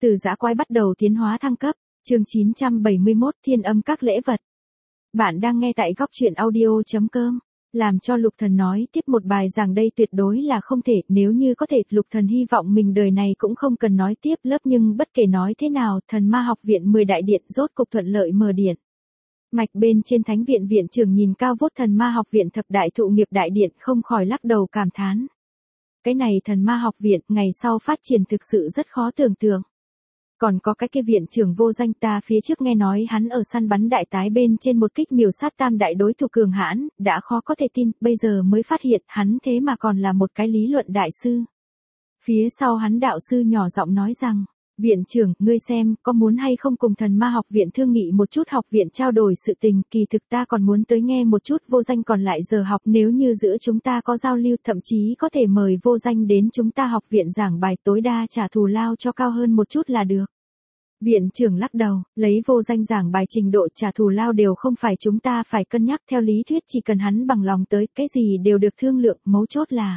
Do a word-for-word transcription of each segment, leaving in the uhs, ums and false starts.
Từ dã quái bắt đầu tiến hóa thăng cấp, chương chín trăm bảy mươi mốt Thiên âm các lễ vật. Bạn đang nghe tại góc truyện audio.com. Làm cho Lục Thần nói tiếp một bài giảng đây tuyệt đối là không thể, nếu như có thể, Lục Thần hy vọng mình đời này cũng không cần nói tiếp lớp, nhưng bất kể nói thế nào, Thần Ma học viện mười đại điện rốt cục thuận lợi mở điện. Mạch bên trên thánh viện viện trưởng nhìn cao vút Thần Ma học viện thập đại thụ nghiệp đại điện không khỏi lắc đầu cảm thán. Cái này Thần Ma học viện ngày sau phát triển thực sự rất khó tưởng tượng. Còn có cái kia viện trưởng vô danh, ta phía trước nghe nói hắn ở săn bắn đại tái bên trên một kích miểu sát tam đại đối thủ cường hãn, đã khó có thể tin, bây giờ mới phát hiện hắn thế mà còn là một cái lý luận đại sư. Phía sau hắn đạo sư nhỏ giọng nói rằng, viện trưởng, ngươi xem, có muốn hay không cùng Thần Ma học viện thương nghị một chút học viện trao đổi sự tình, kỳ thực ta còn muốn tới nghe một chút vô danh còn lại giờ học, nếu như giữa chúng ta có giao lưu, thậm chí có thể mời vô danh đến chúng ta học viện giảng bài, tối đa trả thù lao cho cao hơn một chút là được. Viện trưởng lắc đầu, lấy vô danh giảng bài trình độ trả thù lao đều không phải chúng ta phải cân nhắc, theo lý thuyết chỉ cần hắn bằng lòng tới, cái gì đều được thương lượng, mấu chốt là.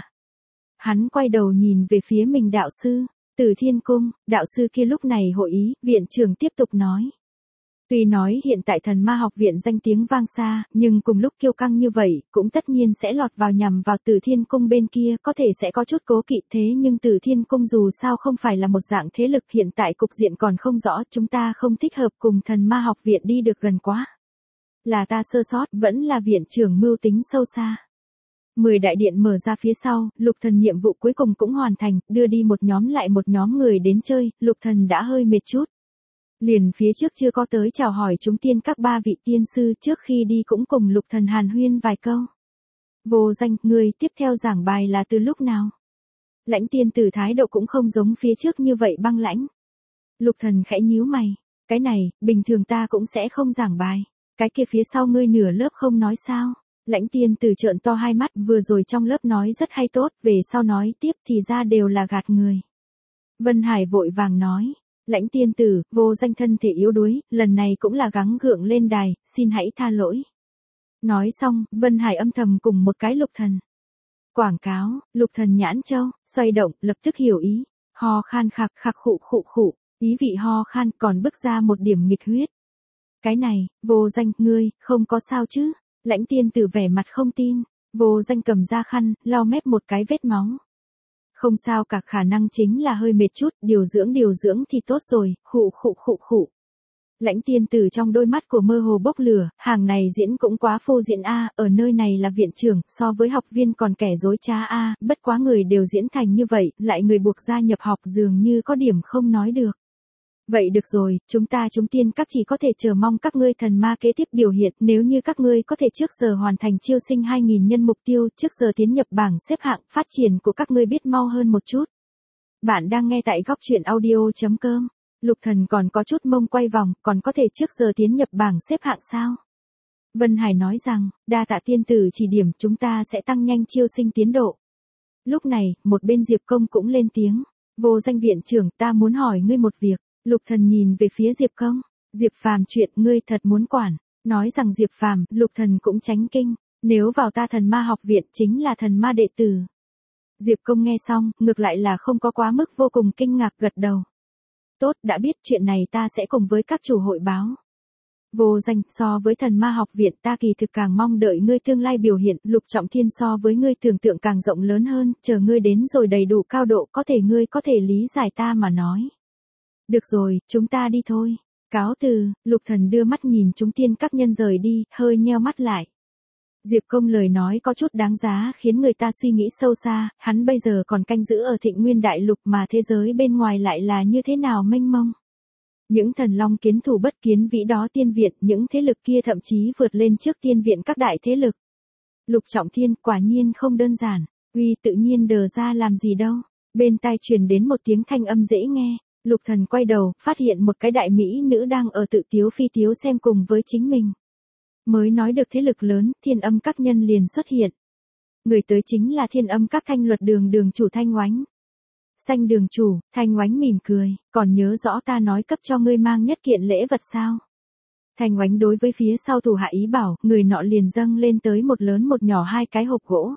Hắn quay đầu nhìn về phía mình đạo sư. Từ Thiên Cung, đạo sư kia lúc này hội ý, viện trưởng tiếp tục nói. Tuy nói hiện tại Thần Ma học viện danh tiếng vang xa, nhưng cùng lúc kiêu căng như vậy, cũng tất nhiên sẽ lọt vào nhằm vào Từ Thiên Cung bên kia, có thể sẽ có chút cố kỵ, thế nhưng Từ Thiên Cung dù sao không phải là một dạng thế lực, hiện tại cục diện còn không rõ, chúng ta không thích hợp cùng Thần Ma học viện đi được gần quá. Là ta sơ sót, vẫn là viện trưởng mưu tính sâu xa. Mười đại điện mở ra phía sau, Lục Thần nhiệm vụ cuối cùng cũng hoàn thành, đưa đi một nhóm lại một nhóm người đến chơi, Lục Thần đã hơi mệt chút. Liền phía trước chưa có tới chào hỏi chúng tiên các ba vị tiên sư, trước khi đi cũng cùng Lục Thần hàn huyên vài câu. Vô danh, người tiếp theo giảng bài là từ lúc nào? Lãnh tiên tử thái độ cũng không giống phía trước như vậy băng lãnh. Lục Thần khẽ nhíu mày, cái này, bình thường ta cũng sẽ không giảng bài, cái kia phía sau ngươi nửa lớp không nói sao? Lãnh tiên tử trợn to hai mắt, vừa rồi trong lớp nói rất hay tốt, về sau nói tiếp thì ra đều là gạt người. Vân Hải vội vàng nói, lãnh tiên tử, vô danh thân thể yếu đuối, lần này cũng là gắng gượng lên đài, xin hãy tha lỗi. Nói xong, Vân Hải âm thầm cùng một cái Lục Thần. Quảng cáo, Lục Thần nhãn châu, xoay động, lập tức hiểu ý, ho khan khạc khạc khụ khụ khụ, ý vị ho khan còn bức ra một điểm nghịch huyết. Cái này, vô danh, ngươi, không có sao chứ? Lãnh tiên tử vẻ mặt không tin, vô danh cầm ra khăn, lau mép một cái vết máu. Không sao cả, khả năng chính là hơi mệt chút, điều dưỡng điều dưỡng thì tốt rồi, khụ khụ khụ khụ. Lãnh tiên tử trong đôi mắt của mơ hồ bốc lửa, hàng này diễn cũng quá phô diễn a, ở nơi này là viện trưởng, so với học viên còn kẻ dối trá a, bất quá người đều diễn thành như vậy, lại người buộc gia nhập học dường như có điểm không nói được. Vậy được rồi, chúng ta chúng tiên các chỉ có thể chờ mong các ngươi thần ma kế tiếp biểu hiện, nếu như các ngươi có thể trước giờ hoàn thành chiêu sinh hai nghìn nhân mục tiêu, trước giờ tiến nhập bảng xếp hạng, phát triển của các ngươi biết mau hơn một chút. Bạn đang nghe tại góc truyện audio.com. Lục Thần còn có chút mông quay vòng, còn có thể trước giờ tiến nhập bảng xếp hạng sao? Vân Hải nói rằng, đa tạ tiên tử chỉ điểm, chúng ta sẽ tăng nhanh chiêu sinh tiến độ. Lúc này, một bên Diệp Công cũng lên tiếng, vô danh viện trưởng, ta muốn hỏi ngươi một việc. Lục Thần nhìn về phía Diệp Công, Diệp Phàm chuyện ngươi thật muốn quản, nói rằng Diệp Phàm, Lục Thần cũng chánh kinh, nếu vào ta Thần Ma học viện chính là thần ma đệ tử. Diệp Công nghe xong, ngược lại là không có quá mức vô cùng kinh ngạc, gật đầu. Tốt, đã biết, chuyện này ta sẽ cùng với các chủ hội báo. Vô danh, so với Thần Ma học viện ta kỳ thực càng mong đợi ngươi tương lai biểu hiện, Lục Trọng Thiên so với ngươi tưởng tượng càng rộng lớn hơn, chờ ngươi đến rồi đầy đủ cao độ, có thể ngươi có thể lý giải ta mà nói. Được rồi, chúng ta đi thôi. Cáo từ, Lục Thần đưa mắt nhìn chúng tiên các nhân rời đi, hơi nheo mắt lại. Diệp Công lời nói có chút đáng giá, khiến người ta suy nghĩ sâu xa, hắn bây giờ còn canh giữ ở Thịnh Nguyên Đại Lục mà thế giới bên ngoài lại là như thế nào mênh mông. Những thần long kiến thủ bất kiến vĩ đó tiên viện, những thế lực kia thậm chí vượt lên trước tiên viện các đại thế lực. Lục Trọng Thiên quả nhiên không đơn giản, uy tự nhiên đờ ra làm gì đâu. Bên tai truyền đến một tiếng thanh âm dễ nghe. Lục Thần quay đầu, phát hiện một cái đại mỹ nữ đang ở tự tiếu phi tiếu xem cùng với chính mình. Mới nói được thế lực lớn, Thiên âm các nhân liền xuất hiện. Người tới chính là Thiên âm các Thanh Luật đường đường chủ Thanh Oánh. Xanh đường chủ, Thanh Oánh mỉm cười, còn nhớ rõ ta nói cấp cho ngươi mang nhất kiện lễ vật sao? Thanh Oánh đối với phía sau thủ hạ ý bảo, người nọ liền dâng lên tới một lớn một nhỏ hai cái hộp gỗ.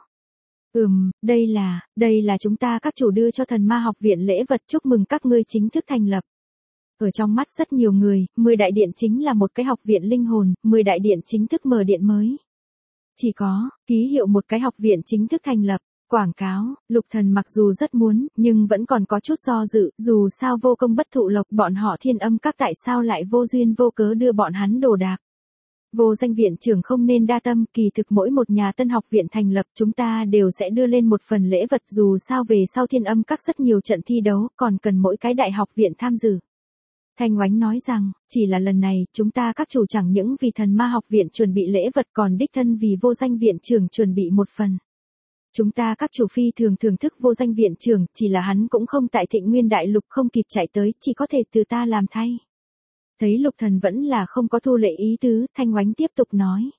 Ừm, đây là, đây là chúng ta các chủ đưa cho Thần Ma học viện lễ vật, chúc mừng các ngươi chính thức thành lập. Ở trong mắt rất nhiều người, mười đại điện chính là một cái học viện linh hồn, mười đại điện chính thức mở điện mới. Chỉ có, ký hiệu một cái học viện chính thức thành lập. Quảng cáo, Lục Thần mặc dù rất muốn, nhưng vẫn còn có chút do dự, dù sao vô công bất thụ lộc, bọn họ Thiên Âm Các tại sao lại vô duyên vô cớ đưa bọn hắn đồ đạc. Vô danh viện trưởng không nên đa tâm, kỳ thực mỗi một nhà tân học viện thành lập chúng ta đều sẽ đưa lên một phần lễ vật, dù sao về sau Thiên Âm Các rất nhiều trận thi đấu, còn cần mỗi cái đại học viện tham dự. Thanh Oánh nói rằng, chỉ là lần này, chúng ta các chủ chẳng những vì thần ma học viện chuẩn bị lễ vật còn đích thân vì vô danh viện trưởng chuẩn bị một phần. Chúng ta các chủ phi thường thưởng thức vô danh viện trưởng, chỉ là hắn cũng không tại Thịnh Nguyên Đại Lục không kịp chạy tới, chỉ có thể từ ta làm thay. Thấy Lục Thần vẫn là không có thu lệ ý tứ, Thanh Oánh tiếp tục nói.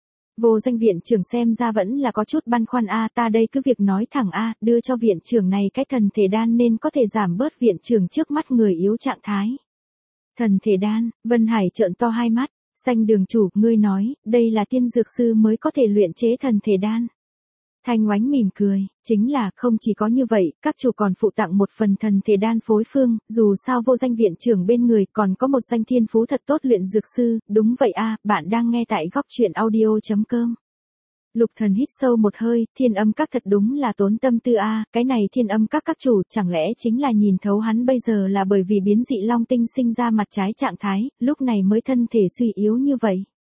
Vô danh viện trưởng xem ra vẫn là có chút băn khoăn a, ta đây cứ việc nói thẳng a, đưa cho viện trưởng này cái thần thể đan nên có thể giảm bớt viện trưởng trước mắt người yếu trạng thái. Thần thể đan, Vân Hải trợn to hai mắt, Xanh Đường chủ, ngươi nói, đây là tiên dược sư mới có thể luyện chế thần thể đan. Thanh Oánh mỉm cười, chính là, không chỉ có như vậy, các chủ còn phụ tặng một phần thần thể đan phối phương, dù sao vô danh viện trưởng bên người còn có một danh thiên phú thật tốt luyện dược sư, đúng vậy a, bạn đang nghe tại góc truyện audio chấm com. Lục Thần hít sâu một hơi, Thiên Âm Các thật đúng là tốn tâm tư a, cái này Thiên Âm Các các chủ chẳng lẽ chính là nhìn thấu hắn bây giờ là bởi vì biến dị long tinh sinh ra mặt trái trạng thái, lúc này mới thân thể suy yếu như vậy.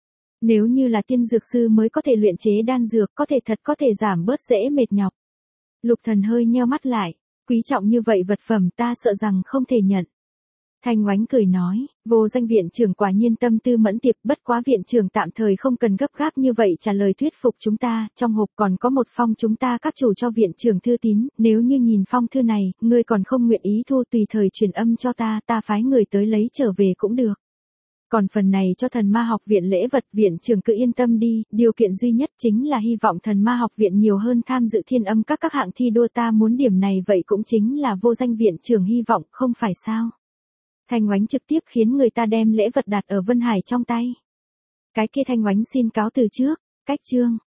Nếu như là tiên dược sư mới có thể luyện chế đan dược, có thể thật có thể giảm bớt dễ mệt nhọc. Lục Thần hơi nheo mắt lại, quý trọng như vậy vật phẩm ta sợ rằng không thể nhận. Thanh Oánh cười nói, vô danh viện trưởng quả nhiên tâm tư mẫn tiệp, bất quá viện trưởng tạm thời không cần gấp gáp như vậy trả lời thuyết phục chúng ta, trong hộp còn có một phong chúng ta các chủ cho viện trưởng thư tín, nếu như nhìn phong thư này, ngươi còn không nguyện ý thu tùy thời truyền âm cho ta, ta phái người tới lấy trở về cũng được. Còn phần này cho thần ma học viện lễ vật, viện trưởng cứ yên tâm đi, điều kiện duy nhất chính là hy vọng thần ma học viện nhiều hơn tham dự Thiên Âm Các các hạng thi đua, ta muốn điểm này vậy cũng chính là vô danh viện trưởng hy vọng, không phải sao. Thanh Oánh trực tiếp khiến người ta đem lễ vật đặt ở Vân Hải trong tay. Cái kia Thanh Oánh xin cáo từ trước, cách chương.